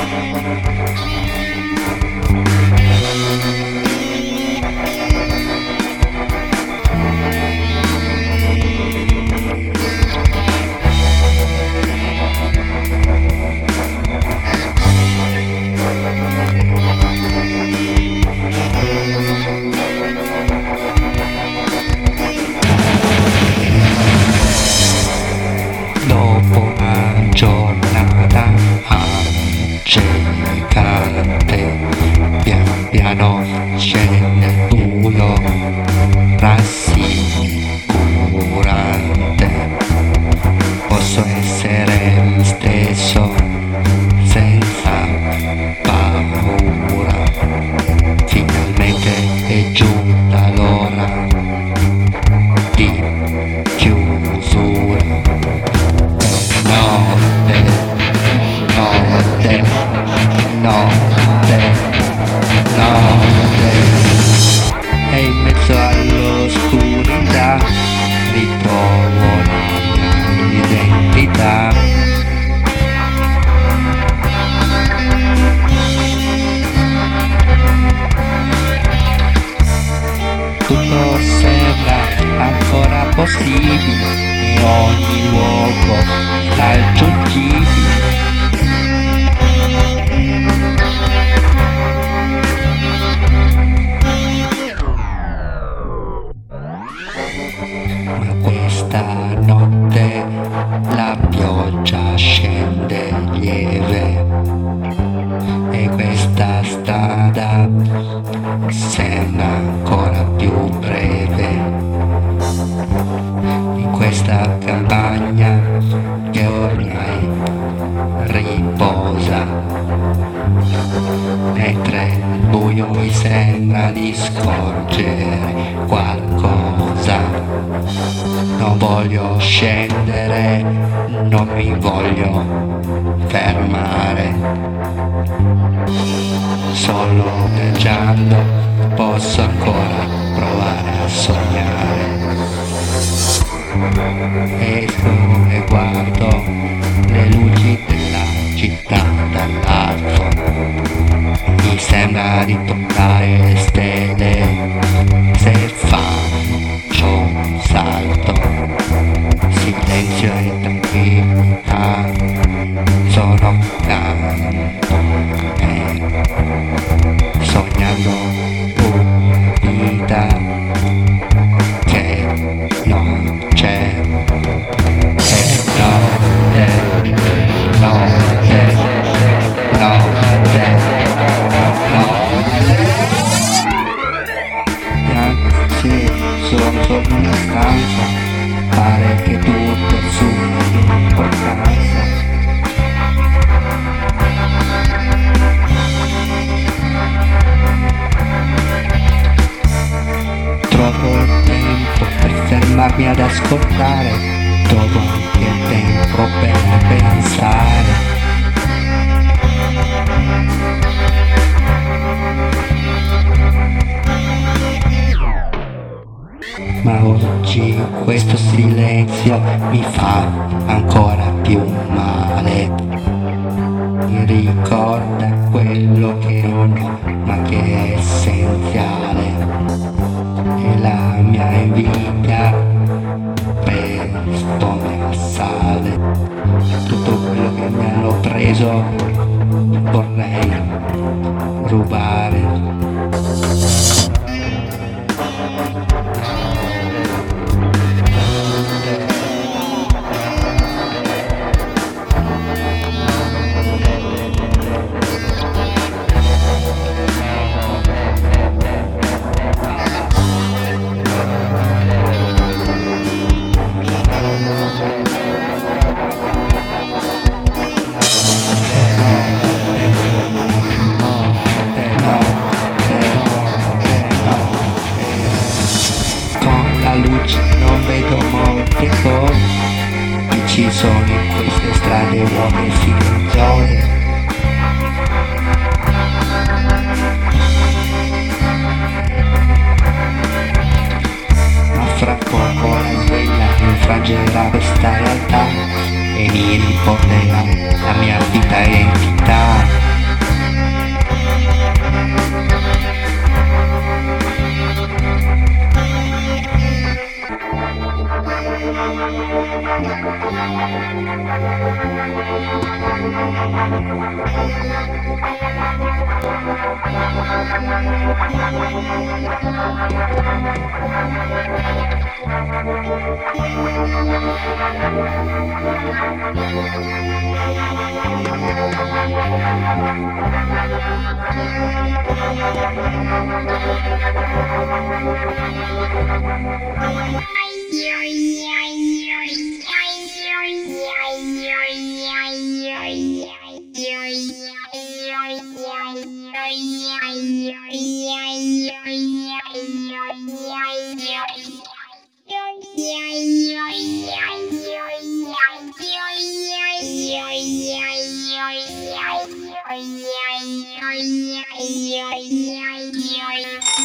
Dopo una giornata accecante, pian piano scende il buio rassicurante. Posso essere me stesso senza paura. Finalmente è giunta l'ora di chiusura. Notte, notte, notte, notte. E in mezzo all'oscurità ritrovo la mia identità. Tutto sembra ancora possibile e ogni luogo raggiungibile. Ma questa notte la pioggia scende lieve e questa strada sembra ancora più breve. In questa campagna che ormai riposa, mentre il buio mi sembra di scorgere qualcosa. Non voglio scendere, non mi voglio fermare. Solo viaggiando posso ancora provare a sognare. Esco e guardo le luci della città dall'alto. Mi sembra di toccare stelle se faccio un salto. Silenzio e tranquillità sono accanto a me, sognando una vita che non c'è. E notte, notte, notte, notte. Ragazzi, sono solo una stanza, pare che tutto assuma importanza. Trovo il tempo per fermarmi ad ascoltare, trovo anche il tempo per pensare. Ma oggi questo silenzio mi fa ancora più male. Mi ricorda quello che non ho, ma che è essenziale. E la mia invidia presto mi assale. Tutto quello che mi hanno preso vorrei rubare. Luce non vedo molte cose che ci sono in queste strade vuote e silenziose. Ma fra poco la sveglia infrangerà questa realtà e mi riporterà la mia vita e identità. Yeah.